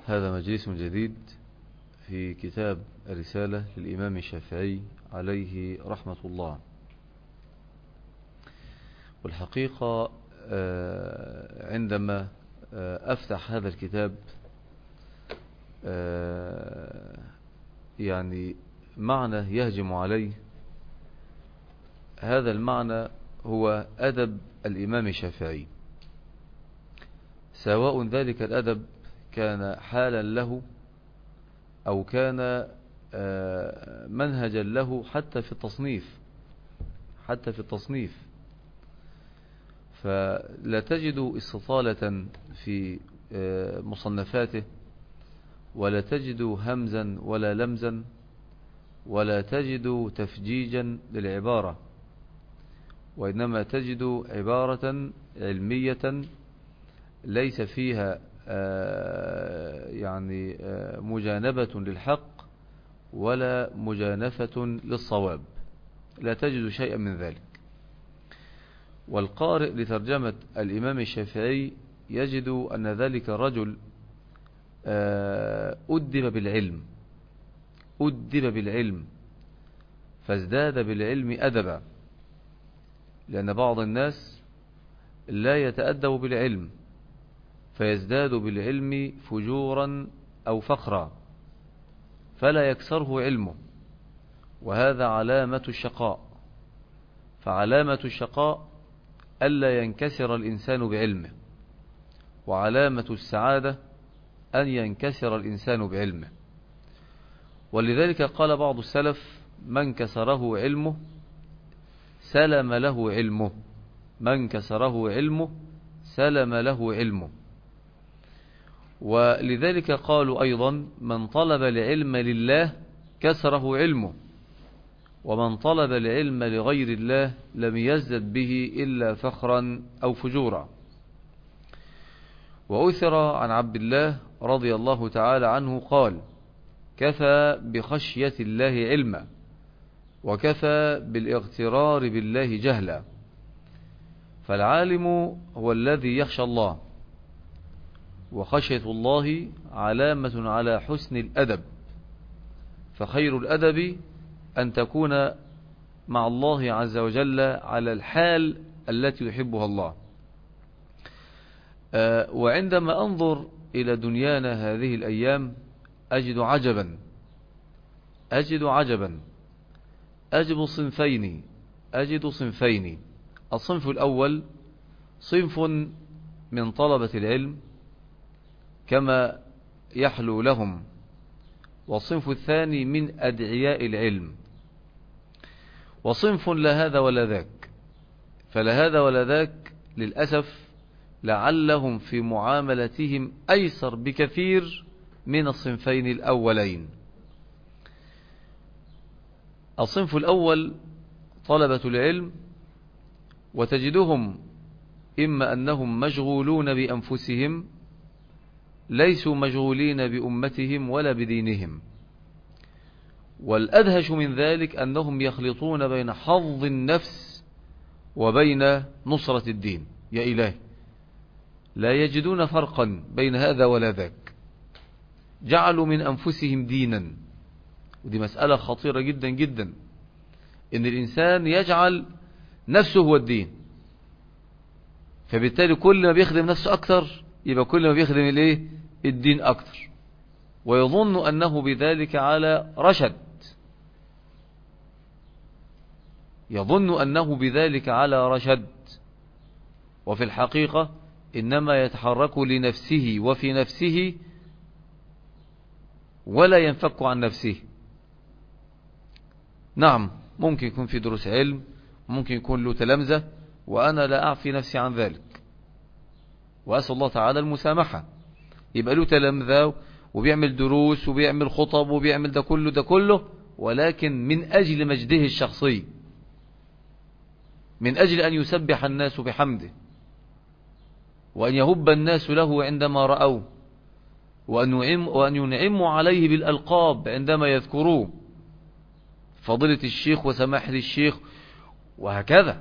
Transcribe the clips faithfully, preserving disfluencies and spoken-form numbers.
هذا مجلس جديد في كتاب الرسالة للإمام الشافعي عليه رحمة الله. والحقيقة عندما أفتح هذا الكتاب يعني معنى يهجم عليه، هذا المعنى هو أدب الإمام الشافعي، سواء ذلك الأدب كان حالا له أو كان منهجا له حتى في التصنيف حتى في التصنيف فلا تجد استطالة في مصنفاته، ولا تجد همزا ولا لمزا، ولا تجد تفجيجا للعبارة، وإنما تجد عبارة علمية ليس فيها يعني مجانبة للحق ولا مجانفة للصواب، لا تجد شيئا من ذلك. والقارئ لترجمة الإمام الشافعي يجد أن ذلك الرجل أدب بالعلم أدب بالعلم فازداد بالعلم أدبا، لأن بعض الناس لا يتأدب بالعلم فيزداد بالعلم فجورا أو فخرا فلا يكسره علمه، وهذا علامة الشقاء. فعلامة الشقاء ألا ينكسر الإنسان بعلمه، وعلامة السعادة أن ينكسر الإنسان بعلمه. ولذلك قال بعض السلف: من كسره علمه سلم له علمه من كسره علمه سلم له علمه. ولذلك قالوا أيضا: من طلب العلم لله كسره علمه، ومن طلب العلم لغير الله لم يزدد به إلا فخرا أو فجورا. وأثر عن عبد الله رضي الله تعالى عنه قال: كفى بخشية الله علما، وكفى بالاغترار بالله جهلا. فالعالم هو الذي يخشى الله، وخشية الله علامة على حسن الأدب، فخير الأدب أن تكون مع الله عز وجل على الحال التي يحبها الله. أه وعندما أنظر إلى دنيانا هذه الأيام أجد عجبا أجد عجبا أجد صنفين أجد صنفين الصنف الأول صنف من طلبة العلم كما يحلو لهم، والصنف الثاني من أدعياء العلم، وصنف لا هذا ولا ذاك. فلا هذا ولا ذاك للأسف لعلهم في معاملتهم أيسر بكثير من الصنفين الأولين. الصنف الأول طلبة العلم، وتجدهم إما أنهم مشغولون بأنفسهم ليسوا مشغولين بأمتهم ولا بدينهم، والأدهش من ذلك أنهم يخلطون بين حظ النفس وبين نصرة الدين. يا إلهي، لا يجدون فرقا بين هذا ولا ذاك، جعلوا من أنفسهم دينا. ودي مسألة خطيرة جدا جدا، إن الإنسان يجعل نفسه هو الدين، فبالتالي كل ما بيخدم نفسه أكثر يبقى كل ما بيخدم الإيه؟ الدين أكثر، ويظن أنه بذلك على رشد يظن أنه بذلك على رشد وفي الحقيقة إنما يتحرك لنفسه وفي نفسه ولا ينفك عن نفسه. نعم، ممكن يكون في دروس علم، ممكن يكون له تلامذة، وأنا لا أعفي نفسي عن ذلك، وأسأل الله تعالى المسامحة. يبقى له تلامذة وبيعمل دروس وبيعمل خطب وبيعمل ده كله ده كله ولكن من أجل مجده الشخصي، من أجل أن يسبح الناس بحمده، وأن يهب الناس له عندما رأوه، وأن ينعموا عليه بالألقاب عندما يذكروه، فضيلة الشيخ وسماحة الشيخ وهكذا.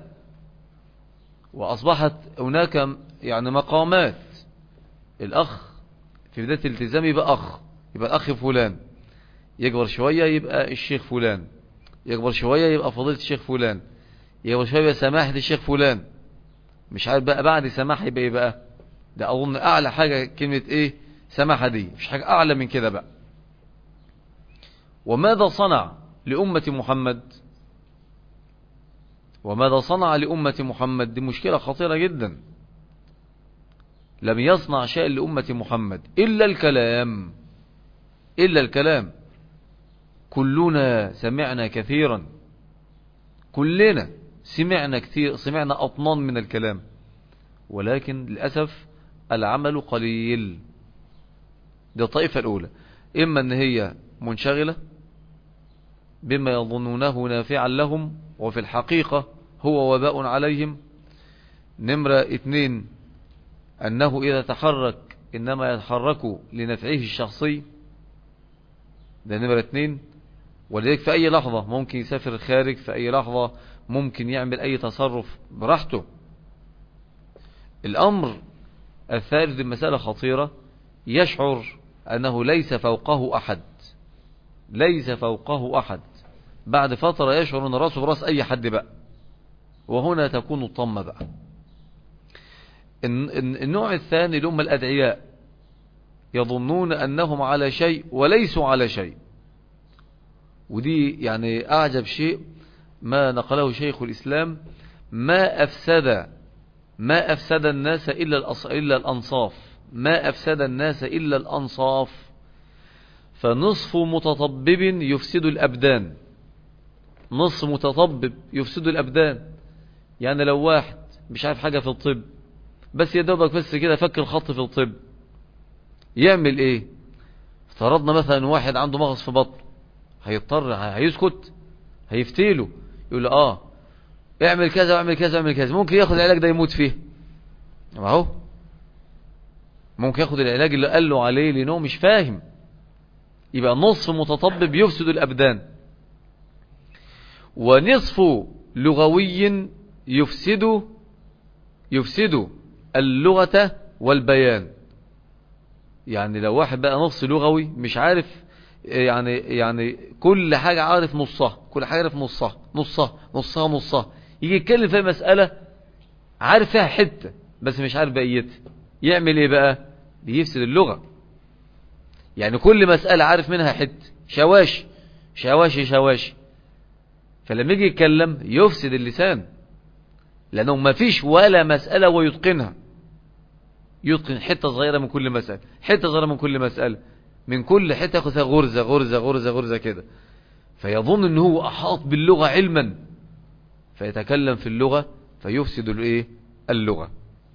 وأصبحت هناك يعني مقامات. الأخ في بداية الالتزام يبقى أخ، يبقى الأخ فلان، يكبر شوية يبقى الشيخ فلان، يكبر شوية يبقى فضيلة الشيخ فلان، يكبر شوية يبقى سماحة الشيخ فلان. مش عارف بقى بعد سماحة يبقى ايه بقى. ده أظن أعلى حاجة كلمة إيه سماحة دي، مش حاجة أعلى من كده بقى. وماذا صنع لأمة محمد؟ وماذا صنع لأمة محمد؟ دي مشكلة خطيرة جدا. لم يصنع شيء لأمة محمد إلا الكلام، إلا الكلام. كلنا سمعنا كثيرا، كلنا سمعنا كثير، سمعنا أطنان من الكلام، ولكن للأسف العمل قليل. دي الطائفة الأولى، إما أن هي منشغلة بما يظنونه نافعا لهم وفي الحقيقة هو وباء عليهم. نمرة اثنين، أنه إذا تحرك إنما يتحرك لنفعه الشخصي. ده نمرة اثنين. ولذلك في أي لحظة ممكن يسافر الخارج، في أي لحظة ممكن يعمل أي تصرف براحته. الأمر الثالث، المسألة خطيرة، يشعر أنه ليس فوقه أحد، ليس فوقه أحد. بعد فترة يشعر أن رأسه برأس أي حد بقى، وهنا تكون الطمة بقى. النوع الثاني اللي هم الأدعياء، يظنون أنهم على شيء وليسوا على شيء. ودي يعني أعجب شيء ما نقله شيخ الإسلام: ما أفسد ما أفسد الناس إلا إلا الأنصاف، ما أفسد الناس إلا الأنصاف. فنصف متطبب يفسد الأبدان، نصف متطبب يفسد الأبدان. يعني لو واحد مش عارف حاجة في الطب، بس يدوبك بس كده فك الخط في الطب، يعمل ايه؟ افترضنا مثلا واحد عنده مغص في بطنه، هيضطر هيسكت؟ هيفتيله يقول له اه اعمل كذا واعمل كذا واعمل كذا، ممكن ياخد العلاج ده يموت فيه. اهو ممكن ياخد العلاج اللي قال له عليه لانه مش فاهم. يبقى نصف متطبب يفسد الابدان، ونصف لغوي يفسد يفسد اللغة والبيان. يعني لو واحد بقى نص لغوي مش عارف، يعني يعني كل حاجة عارف نصها، كل حاجة عارف نصها نصها نصها نصها، يجي يتكلم في مسألة عارف فيها حتة بس مش عارف بقيتها، يعمل ايه بقى؟ بيفسد اللغة. يعني كل مسألة عارف منها حتة، شواشي شواشي شواشي، فلما يجي يتكلم يفسد اللسان، لأنه ما فيش ولا مسألة ويتقنها، يتقن حتة صغيرة من كل مسألة، حتة صغيرة من كل مسألة، من كل حتة ياخذها غرزة غرزة غرزة غرزة كده، فيظن أنه هو أحاط باللغة علما، فيتكلم في اللغة فيفسد الايه اللغة.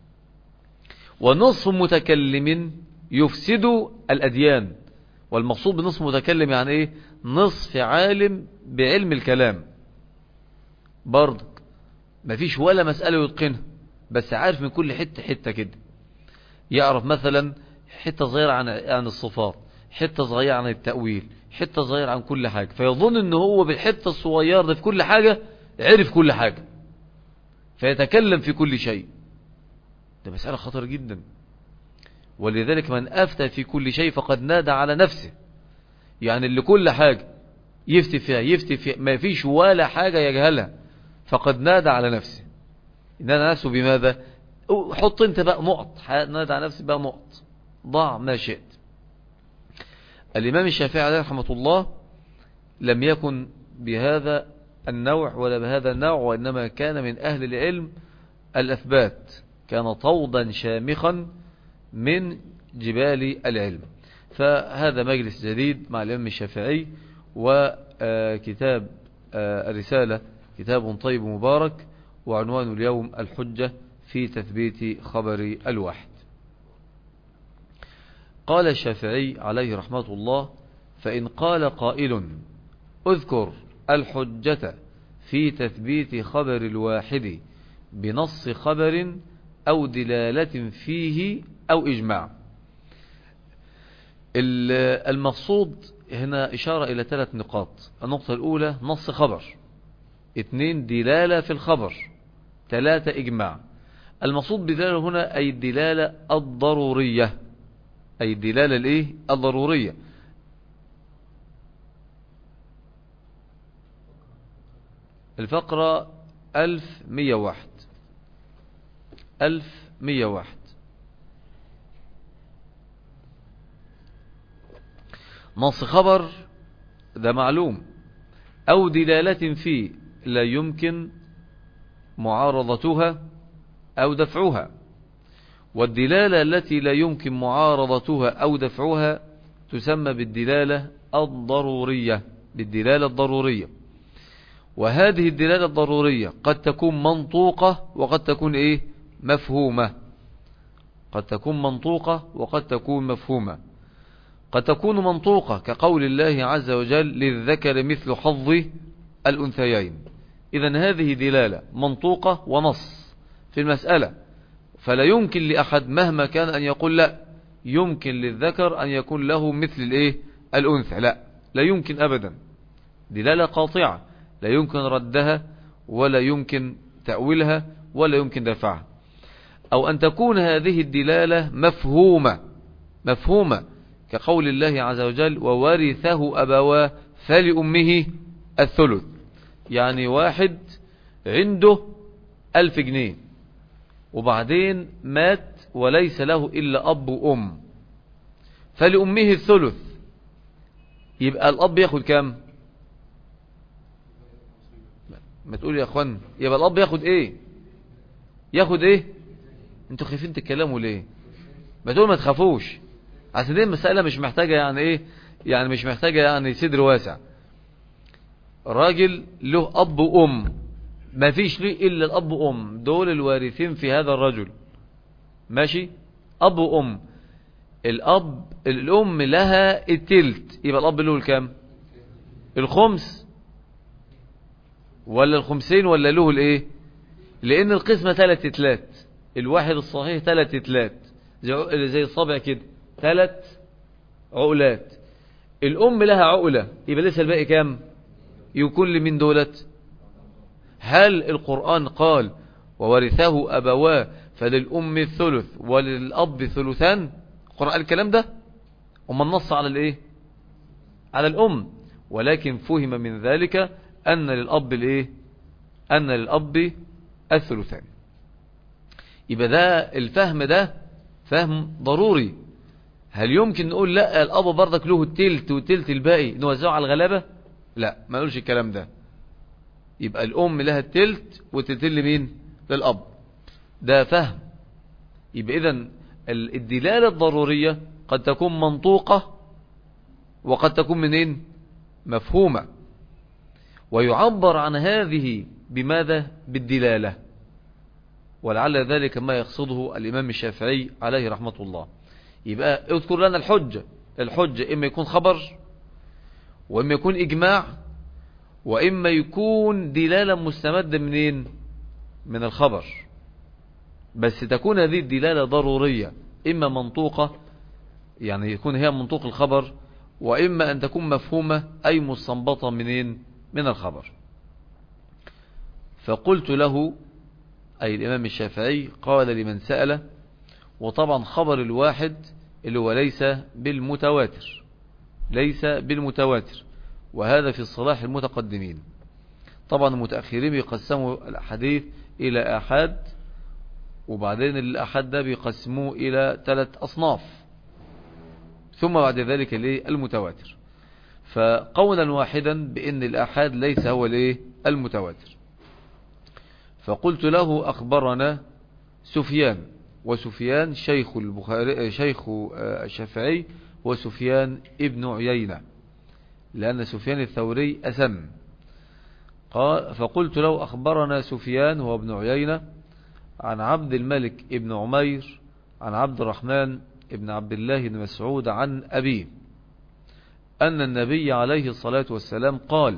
ونصف متكلم يفسد الأديان. والمقصود بنصف متكلم يعني ايه؟ نصف عالم بعلم الكلام، برضك مفيش ولا مسألة يتقنها، بس عارف من كل حتة حتة كده. يعرف مثلا حتة صغيرة عن عن الصفات، حتة صغيرة عن التأويل، حتة صغيرة عن كل حاجة، فيظن انه هو بالحتة الصغيرة ده في كل حاجة عرف كل حاجة، فيتكلم في كل شيء. ده مسألة خطر جدا. ولذلك من أفتى في كل شيء فقد نادى على نفسه. يعني اللي كل حاجة يفتي فيها يفتي فيها، ما فيش ولا حاجة يجهلها، فقد نادى على نفسه. نادى نفسه بماذا؟ حط انت بقى نقط، نادى على نفسه بقى نقط، ضع ما شئت. الإمام الشافعي عليه رحمة الله لم يكن بهذا النوع ولا بهذا النوع، وإنما كان من أهل العلم الأثبات، كان طودا شامخا من جبال العلم. فهذا مجلس جديد مع الإمام الشافعي، وكتاب الرسالة كتاب طيب مبارك، وعنوان اليوم الحجة في تثبيت خبر الواحد. قال الشافعي عليه رحمة الله: فإن قال قائل اذكر الحجة في تثبيت خبر الواحد بنص خبر أو دلالة فيه أو إجماع. المقصود هنا إشارة إلى ثلاث نقاط. النقطة الأولى نص خبر، اثنين دلالة في الخبر، ثلاثة إجماع. المقصود بدلالة هنا أي الدلالة الضرورية، أي الدلالة الإيه الضرورية. الفقرة ألف مية واحد ألف مية واحد. نص خبر ده معلوم، أو دلالة فيه لا يمكن معارضتها أو دفعها. والدلالة التي لا يمكن معارضتها أو دفعها تسمى بالدلالة الضرورية بالدلالة الضرورية. وهذه الدلالة الضرورية قد تكون منطوقة وقد تكون إيه مفهومة. قد تكون منطوقة وقد تكون مفهومة. قد تكون منطوقة كقول الله عز وجل للذكر مثل حظ الأنثيين. إذن هذه دلالة منطوقة ونص في المسألة، فلا يمكن لأحد مهما كان أن يقول لا يمكن للذكر أن يكون له مثل الإيه الأنثى. لا لا يمكن أبدا، دلالة قاطعة لا يمكن ردها ولا يمكن تأويلها ولا يمكن دفعها. أو أن تكون هذه الدلالة مفهومة مفهومة كقول الله عز وجل وورثه أبواه فلأمه الثلث. يعني واحد عنده ألف جنيه وبعدين مات وليس له إلا أب وأم، فلأمه الثلث، يبقى الأب ياخد كام؟ ما تقول يا أخوان، يبقى الأب ياخد إيه؟ ياخد إيه؟ انتوا خايفين تتكلموا ليه؟ ما تقول ما تخافوش، عشان دي المسألة مش محتاجة يعني إيه، يعني مش محتاجة يعني صدر واسع. راجل له أب وأم، ما فيش ليه إلا الأب وأم، دول الوارثين في هذا الرجل، ماشي؟ أب وأم، الأب الأم لها التلت، يبقى الأب له الكام؟ الخمس ولا الخمسين ولا له الإيه؟ لأن القسمة ثلاث تلات، الواحد الصحيح ثلاث تلات زي, زي الصابع كده، ثلاث عقلات. الأم لها عقلة، يبقى لسه الباقي كام؟ يكون لمن دولت؟ هل القرآن قال وورثه أبواه فللأم الثلث وللأب ثلثان؟ القرآن الكلام ده؟ وما النص على الايه؟ على الأم، ولكن فهم من ذلك أن للأب الايه؟ أن للأب الثلثان. يبقى ده الفهم ده فهم ضروري. هل يمكن نقول لا الأب برضك له التلت والتلت الباقي نوزعه على الغلابة؟ لا، ما نقولش الكلام ده. يبقى الأم لها التلت والتلتين لمين؟ للأب. ده فهم. يبقى إذن الدلالة الضرورية قد تكون منطوقة وقد تكون منين؟ مفهومة. ويعبر عن هذه بماذا؟ بالدلالة. ولعل ذلك ما يقصده الإمام الشافعي عليه رحمة الله. يبقى اذكر لنا الحجة. الحجة إما يكون خبر وإما يكون إجماع وإما يكون دلالة مستمدة منين؟ من الخبر. بس تكون هذه الدلالة ضرورية، إما منطوقة يعني يكون هي منطوق الخبر، وإما أن تكون مفهومة أي مستنبطة منين؟ من الخبر. فقلت له أي الإمام الشافعي قال لمن سأله، وطبعا خبر الواحد اللي هو ليس بالمتواتر ليس بالمتواتر وهذا في الصلاح المتقدمين. طبعا المتأخرين بيقسموا الأحاديث إلى آحاد، وبعدين الآحاد ده بيقسموه إلى ثلاث أصناف، ثم بعد ذلك ليه المتواتر. فقولا واحدا بأن الآحاد ليس هو ليه المتواتر. فقلت له أخبرنا سفيان، وسفيان شيخ البخاري شيخ الشافعي وسفيان ابن عيينة، لأن سفيان الثوري أسم. قال فقلت له أخبرنا سفيان هو ابن عيينة عن عبد الملك ابن عمير عن عبد الرحمن ابن عبد الله بن مسعود عن أبيه أن النبي عليه الصلاة والسلام قال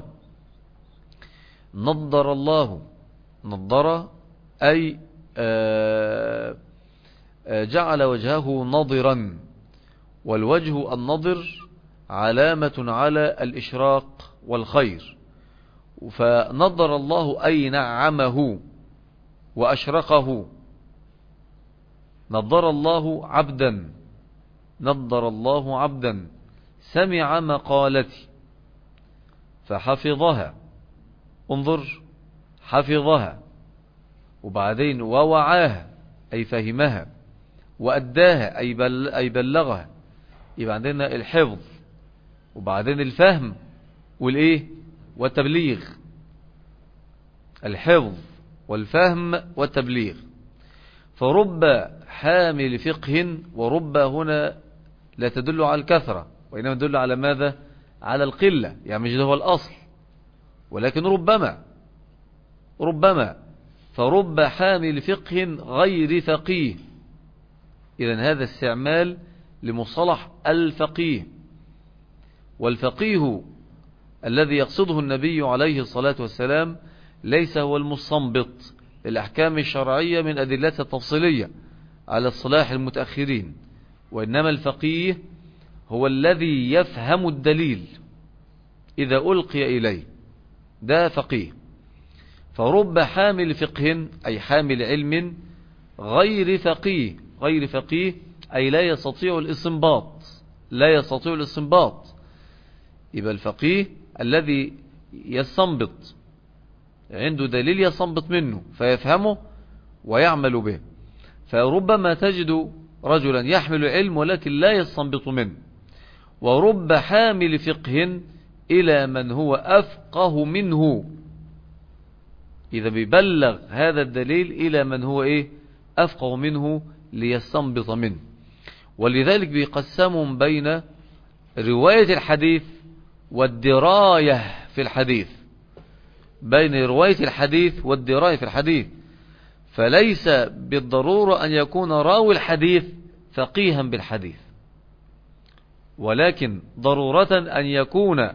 نضر الله، نضر أي آه جعل وجهه نضرا، والوجه النضر علامة على الإشراق والخير، فنضر الله أي نعمه وأشرقه. نضر الله عبدا نضر الله عبدا سمع مقالتي فحفظها، انظر، حفظها، وبعدين ووعاها أي فهمها، وأداها أي, بل أي بلغها. يبقى عندنا الحفظ وبعدين الفهم والإيه والتبليغ، الحفظ والفهم والتبليغ. فرب حامل فقه، ورب هنا لا تدل على الكثرة وإنما تدل على ماذا؟ على القلة، يعني مش ده هو الأصل، ولكن ربما ربما فرب حامل فقه غير فقيه. إذن هذا استعمال لمصطلح الفقيه، والفقيه الذي يقصده النبي عليه الصلاة والسلام ليس هو المستنبط الأحكام الشرعية من أدلتها التفصيلية على اصطلاح المتأخرين، وإنما الفقيه هو الذي يفهم الدليل إذا ألقي إليه، ده فقيه. فرب حامل فقه أي حامل علم غير فقيه، غير فقيه أي لا يستطيع الاستنباط، لا يستطيع الاستنباط. يبقى الفقيه الذي يستنبط، عنده دليل يستنبط منه فيفهمه ويعمل به. فربما تجد رجلا يحمل علم ولكن لا يستنبط منه. ورب حامل فقه إلى من هو أفقه منه، إذا بيبلغ هذا الدليل إلى من هو إيه أفقه منه ليستنبط منه. ولذلك بيقسمهم بين رواية الحديث والدراية في الحديث، بين رواية الحديث والدراية في الحديث. فليس بالضرورة أن يكون راوي الحديث فقيها بالحديث، ولكن ضرورة أن يكون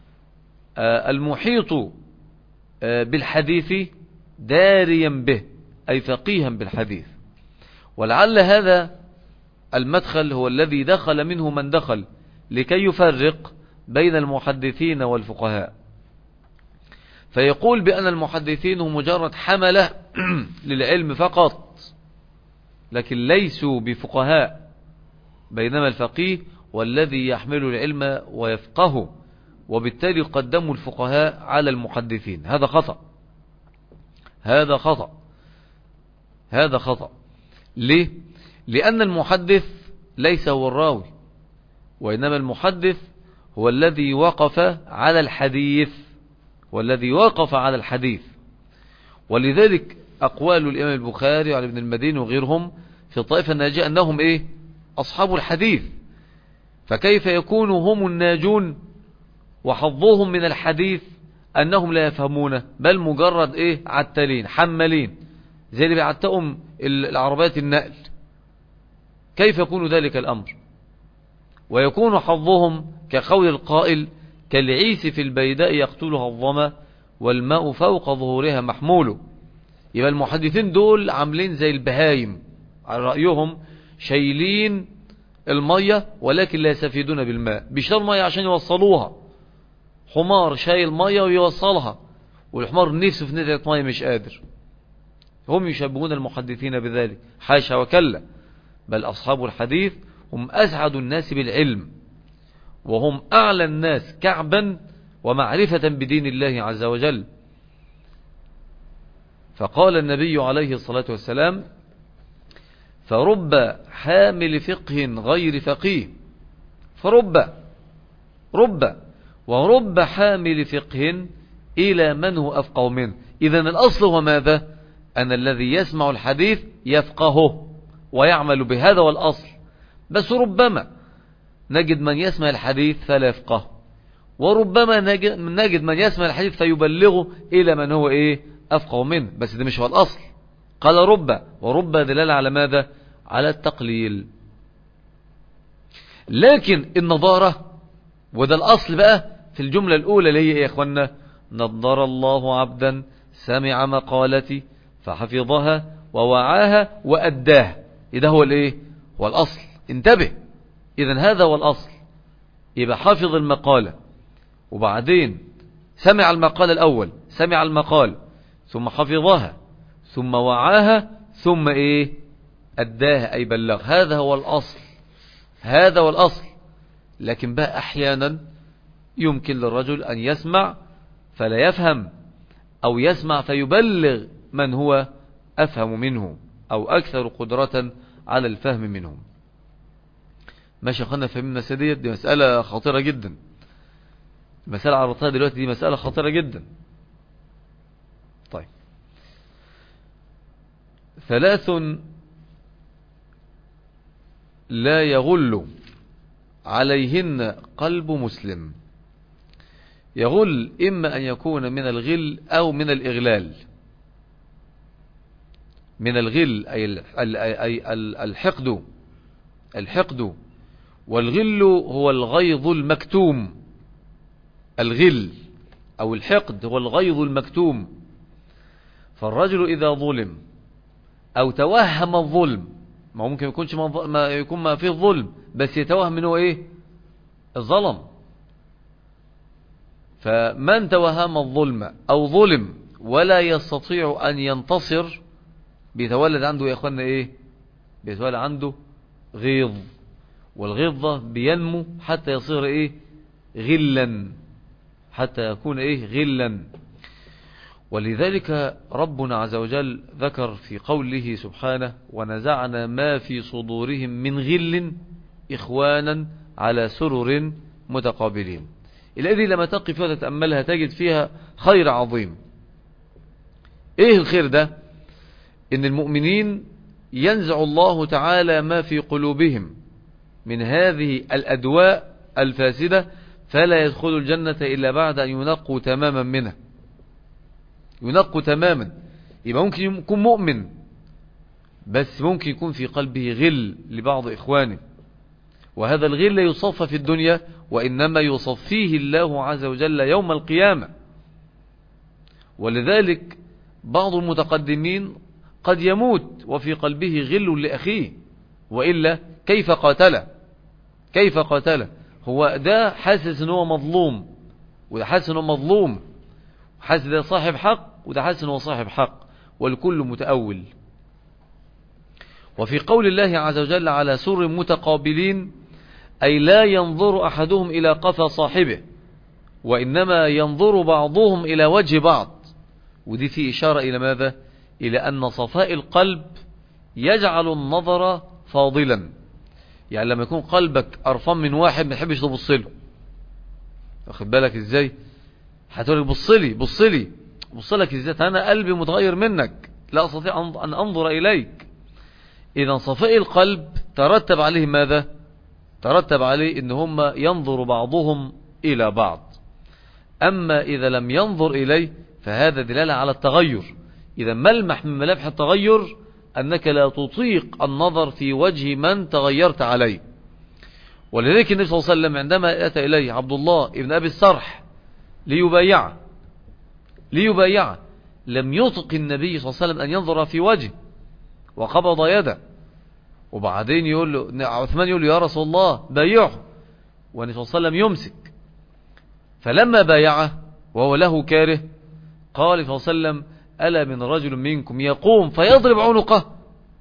المحيط بالحديث داريا به أي فقيها بالحديث. ولعل هذا المدخل هو الذي دخل منه من دخل لكي يفرق بين المحدثين والفقهاء، فيقول بأن المحدثين هم مجرد حملة للعلم فقط لكن ليسوا بفقهاء، بينما الفقيه والذي يحمل العلم ويفقهه، وبالتالي قدموا الفقهاء على المحدثين. هذا خطأ، هذا خطأ، هذا خطأ. ليه؟ لأن المحدث ليس هو الراوي، وإنما المحدث هو الذي وقف على الحديث، والذي وقف على الحديث. ولذلك أقوال الإمام البخاري وعلي بن المديني وغيرهم في الطائفة الناجية أنهم إيه؟ أصحاب الحديث. فكيف يكونوا هم الناجون وحظهم من الحديث أنهم لا يفهمونه، بل مجرد إيه؟ عتالين حملين زي اللي بيعتقهم العربيات النقل. كيف يكون ذلك الأمر؟ ويكون حظهم كقول القائل كالعيس في البيداء يقتلها الظما والماء فوق ظهورها محمول. يبقى المحدثين دول عاملين زي البهايم على رأيهم، شايلين المية ولكن لا يستفيدون بالماء، بيشتروا المية عشان يوصلوها. حمار شايل مية ويوصلها، والحمار نفسه في نزلة مية مش قادر. هم يشبهون المحدثين بذلك، حاشا وكلا، بل أصحاب الحديث هم أسعد الناس بالعلم، وهم أعلى الناس كعبا ومعرفة بدين الله عز وجل. فقال النبي عليه الصلاة والسلام فرب حامل فقه غير فقيه، فرب رب ورب حامل فقه إلى من هو أفقه منه. إذن الأصل هو ماذا؟ أن الذي يسمع الحديث يفقهه ويعمل بهذا والأصل. بس ربما نجد من يسمع الحديث فلا يفقه، وربما نجد من يسمع الحديث فيبلغه إلى من هو إيه أفقه منه، بس ده مش هو الأصل. قال رب، ورب دلالة على ماذا؟ على التقليل. لكن النظارة، وده الأصل بقى في الجملة الأولى اللي هي إيه يا إخوانا؟ نضر الله عبدا سمع مقالتي فحفظها ووعاها وأداها. إذا هو الإيه؟ هو الأصل. انتبه، إذن هذا هو الأصل. يبقى حافظ المقالة، وبعدين سمع المقالة الأول، سمع المقال ثم حفظها ثم وعاها ثم إيه؟ أداها أي بلغ. هذا هو الأصل. هذا والأصل. لكن بقى أحيانا يمكن للرجل أن يسمع فلا يفهم، أو يسمع فيبلغ من هو أفهم منه أو أكثر قدرة على الفهم منهم. ماشي خلنا فهمنا سيدية، دي مسألة خطيرة جدا. المسألة عرضتها دلوقتي دي مسألة خطيرة جدا. طيب، ثلاث لا يغل عليهن قلب مسلم. يغل إما أن يكون من الغل أو من الإغلال. من الغل أي الحقد الحقد والغل هو الغيظ المكتوم. الغل أو الحقد هو الغيظ المكتوم. فالرجل إذا ظلم أو توهم الظلم، ما ممكن يكونش ما يكون ما فيه ظلم بس يتوهم منه إيه؟ الظلم. فمن توهم الظلم أو ظلم ولا يستطيع أن ينتصر بيتولد عنده يا أخوانا إيه؟ بيتولد عنده غيظ، والغيظ بينمو حتى يصير إيه؟ غلا، حتى يكون إيه؟ غلا. ولذلك ربنا عز وجل ذكر في قوله سبحانه: ونزعنا ما في صدورهم من غل إخوانا على سرر متقابلين. الذي لما تقف وتتأملها تجد فيها خير عظيم. ايه الخير ده؟ ان المؤمنين ينزع الله تعالى ما في قلوبهم من هذه الأدواء الفاسدة، فلا يدخلوا الجنة إلا بعد أن ينقوا تماما منها. ينقوا تماما. يبقى ممكن يكون مؤمن بس ممكن يكون في قلبه غل لبعض إخوانه، وهذا الغل لا يصفى في الدنيا، وإنما يصفيه الله عز وجل يوم القيامة. ولذلك بعض المتقدمين قد يموت وفي قلبه غل لأخيه، وإلا كيف قاتله؟ كيف قاتله؟ هو ده حاسس أنه مظلوم، وده حاسس أنه مظلوم، حاسس ده صاحب حق، وده حاسس أنه صاحب حق، والكل متأول. وفي قول الله عز وجل على سر متقابلين، أي لا ينظر أحدهم إلى قفا صاحبه، وإنما ينظر بعضهم إلى وجه بعض. ودي في إشارة إلى ماذا؟ إلى أن صفاء القلب يجعل النظر فاضلا. يعني لما يكون قلبك أرفان من واحد ما تحبش تبص له، واخد بالك إزاي؟ هتقولك بصلي بصلي بصلك إزاي؟ أنا قلبي متغير منك، لا أستطيع أن أنظر إليك. إذا صفاء القلب ترتب عليه ماذا؟ ترتب عليه إن هم ينظر بعضهم إلى بعض. أما إذا لم ينظر إليه فهذا دلالة على التغير. إذا ملمح من ملامح التغير أنك لا تطيق النظر في وجه من تغيرت عليه. ولذلك النبي صلى الله عليه وسلم عندما أتى إليه عبد الله ابن أبي السرح ليبايعه ليبايعه لم يطق النبي صلى الله عليه وسلم أن ينظر في وجهه، وقبض يده. وبعدين يقول له عثمان يقول له يا رسول الله بايعه، والنبي صلى الله عليه وسلم يمسك. فلما بايعه وهو له كاره قال صلى الله عليه وسلم: ألا من رجل منكم يقوم فيضرب عنقه؟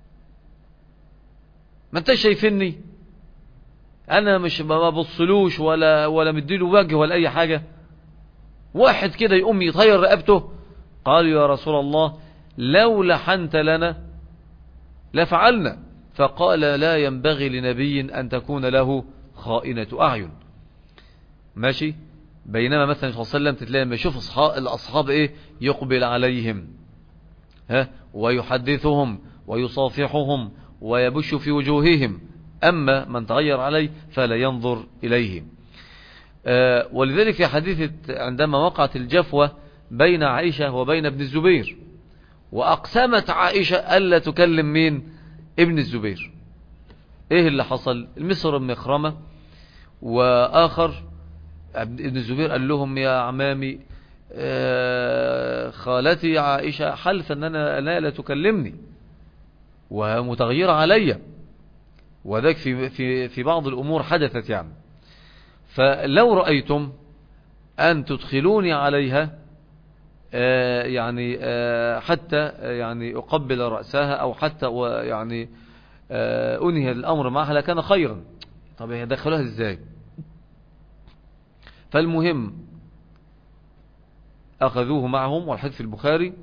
ما انت شايفني انا مش ما ببصلوش ولا ولا مديله وجه ولا اي حاجة، واحد كده يقوم يطير رقبته. قال يا رسول الله لو لحنت لنا لفعلنا. فقال لا ينبغي لنبي أن تكون له خائنة أعين. ماشي. بينما مثلا صلى الله عليه وسلم تتلاقي لما يشوف أصحاب الأصحاب إيه يقبل عليهم ها ويحدثهم ويصافحهم ويبش في وجوههم، أما من تغير عليه فلا ينظر إليه. آه ولذلك في حديث عندما وقعت الجفوة بين عائشة وبين ابن الزبير، وأقسمت عائشة ألا تكلم مين؟ ابن الزبير. ايه اللي حصل؟ المصر المخرمة وآخر ابن الزبير قال لهم يا عمامي آه خالتي عائشة حلف أن أنا لا تكلمني ومتغيرة علي، وذلك في, في, في بعض الأمور حدثت يعني. فلو رأيتم أن تدخلوني عليها آه يعني آه حتى آه يعني أقبل رأسها أو حتى يعني آه أنهي الأمر معها لكان خيرا. طب يدخلوها ازاي؟ فالمهم أخذوه معهم، والحديث في البخاري،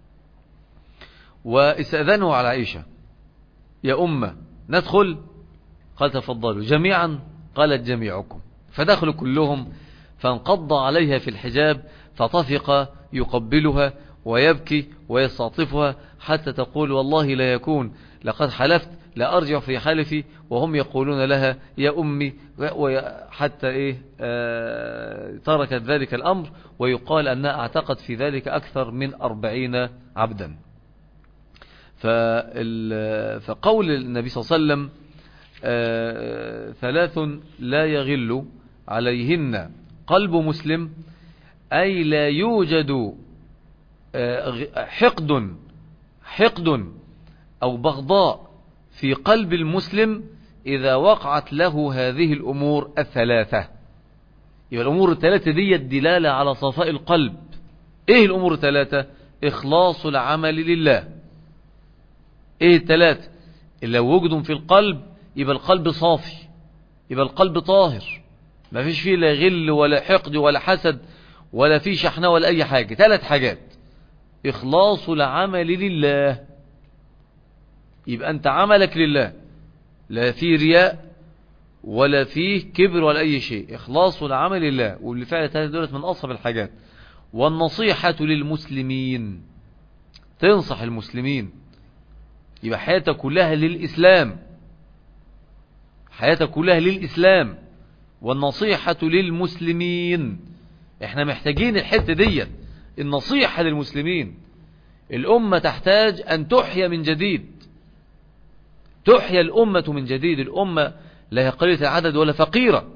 واستأذنوا على عائشة: يا أمة ندخل؟ قال: تفضلوا. جميعا؟ قالت: جميعكم. فدخلوا كلهم، فانقض عليها في الحجاب، فطفق يقبلها ويبكي ويستعطفها حتى تقول: والله لا يكون، لقد حلفت لا أرجع في حلفي، وهم يقولون لها: يا أمي، حتى إيه آه تركت ذلك الأمر. ويقال أنها اعتقد في ذلك أكثر من أربعين عبدا. فقول النبي صلى الله عليه وسلم: آه ثلاث لا يغل عليهن قلب مسلم، أي لا يوجد آه حقد حقد أو بغضاء في قلب المسلم إذا وقعت له هذه الأمور الثلاثة. يبقى الأمور الثلاثة دي الدلالة على صفاء القلب. إيه الأمور الثلاثة؟ إخلاص العمل لله. إيه الثلاثة؟ لو وجدوا في القلب يبقى القلب صافي، يبقى القلب طاهر، ما فيش فيه لا غل ولا حقد ولا حسد ولا فيه شحنة ولا أي حاجة. ثلاث حاجات: إخلاص العمل لله، يبقى أنت عملك لله، لا فيه رياء ولا فيه كبر ولا أي شيء، إخلاص العمل لله. واللي فعلا ثلاثة دولت من أصعب الحاجات. والنصيحة للمسلمين، تنصح المسلمين، يبقى حياتك كلها للإسلام، حياتك كلها للإسلام. والنصيحة للمسلمين، احنا محتاجين الحتة دي، النصيحة للمسلمين. الأمة تحتاج أن تحيا من جديد، تحيا الأمة من جديد. الأمة لا هي قليلة العدد ولا فقيرة.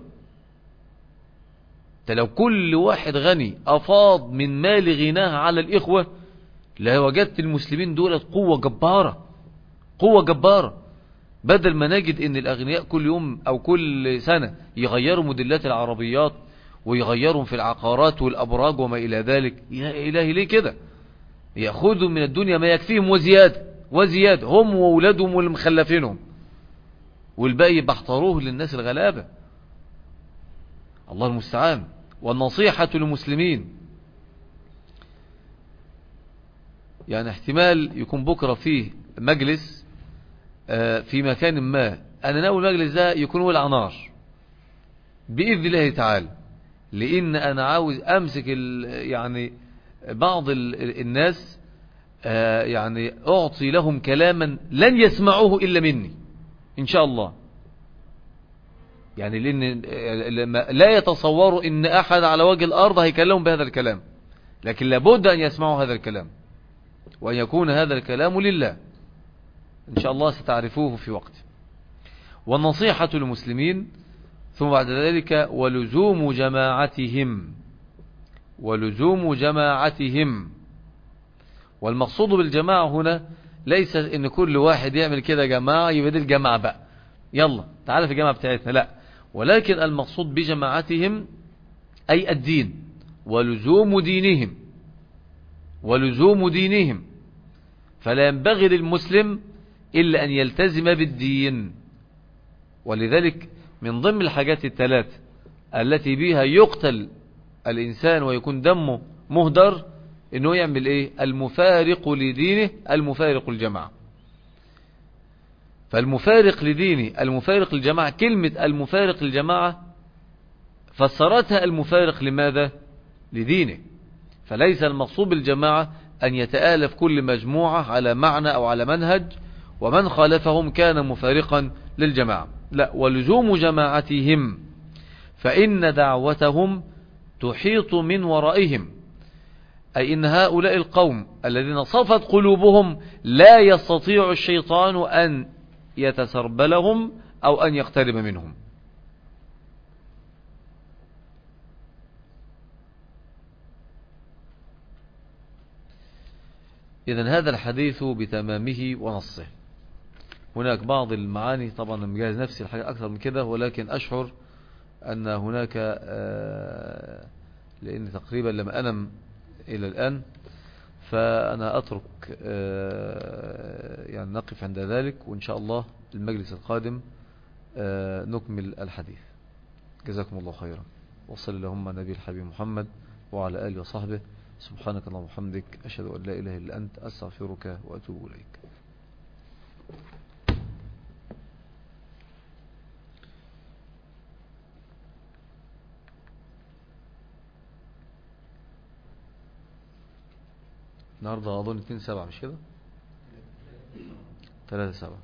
لو كل واحد غني أفاض من مال غناه على الإخوة، لا وجدت المسلمين دولت قوة جبارة، قوة جبارة. بدل ما نجد ان الأغنياء كل يوم أو كل سنة يغيروا موديلات العربيات ويغيروا في العقارات والأبراج وما إلى ذلك، يا إلهي ليه كده؟ يأخذوا من الدنيا ما يكفيهم وزيادة وزيادة، هم وولادهم والمخلفينهم، والباقي بحضروه للناس الغلابة. الله المستعان. والنصيحة للمسلمين، يعني احتمال يكون بكرة فيه مجلس في مكان ما، أنا ناوي المجلس ده يكون ولع نار بإذن الله تعالى، لأن أنا عاوز أمسك يعني بعض الناس يعني أعطي لهم كلاما لن يسمعوه إلا مني إن شاء الله. يعني لأن لا يتصوروا إن أحد على وجه الأرض هيكلمهم بهذا الكلام، لكن لابد أن يسمعوا هذا الكلام، وأن يكون هذا الكلام لله. إن شاء الله ستعرفوه في وقت. والنصيحة للمسلمين، ثم بعد ذلك ولزوم جماعتهم، ولزوم جماعتهم. والمقصود بالجماعة هنا ليس ان كل واحد يعمل كده جماعة يبقى دي الجماعة بقى يلا تعالى في الجماعة بتاعتنا، لا، ولكن المقصود بجماعتهم أي الدين، ولزوم دينهم، ولزوم دينهم. فلا ينبغي للمسلم إلا أن يلتزم بالدين. ولذلك من ضمن الحاجات الثلاث التي بها يقتل الإنسان ويكون دمه مهدر، إنه يعمل إيه؟ المفارق لدينه، المفارق الجماعة. فالمفارق لدينه المفارق الجماعة، كلمة المفارق الجماعة فسرتها المفارق لماذا؟ لدينه. فليس المقصود بالجماعة أن يتآلف كل مجموعة على معنى أو على منهج، ومن خالفهم كان مفارقا للجماعة، لا، ولزوم جماعتهم، فإن دعوتهم تحيط من ورائهم، أي إن هؤلاء القوم الذين صفت قلوبهم لا يستطيع الشيطان أن يتسربلهم أو أن يقترب منهم. إذن هذا الحديث بتمامه ونصه. هناك بعض المعاني طبعا مجهز نفسي الحاجة أكثر من كده، ولكن أشعر أن هناك لأن تقريبا لم أنم إلى الآن، فأنا أترك يعني نقف عند ذلك، وإن شاء الله المجلس القادم آه، نكمل الحديث. جزاكم الله خيرا، وصل اللهم نبي الحبيب محمد وعلى آله وصحبه. سبحانك اللهم وبحمدك، أشهد أن لا إله إلا أنت، أستغفرك وأتوب إليك. النهاردة أظن اتنين سبعة مش كده؟ ثلاثة سبعة.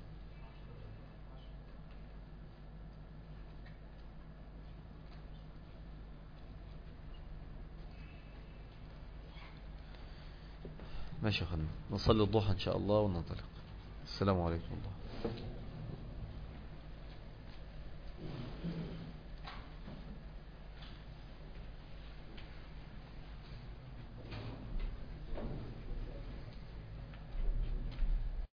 ماشي يا خدمة، نصلي الضحى إن شاء الله وننطلق. السلام عليكم ورحمة الله.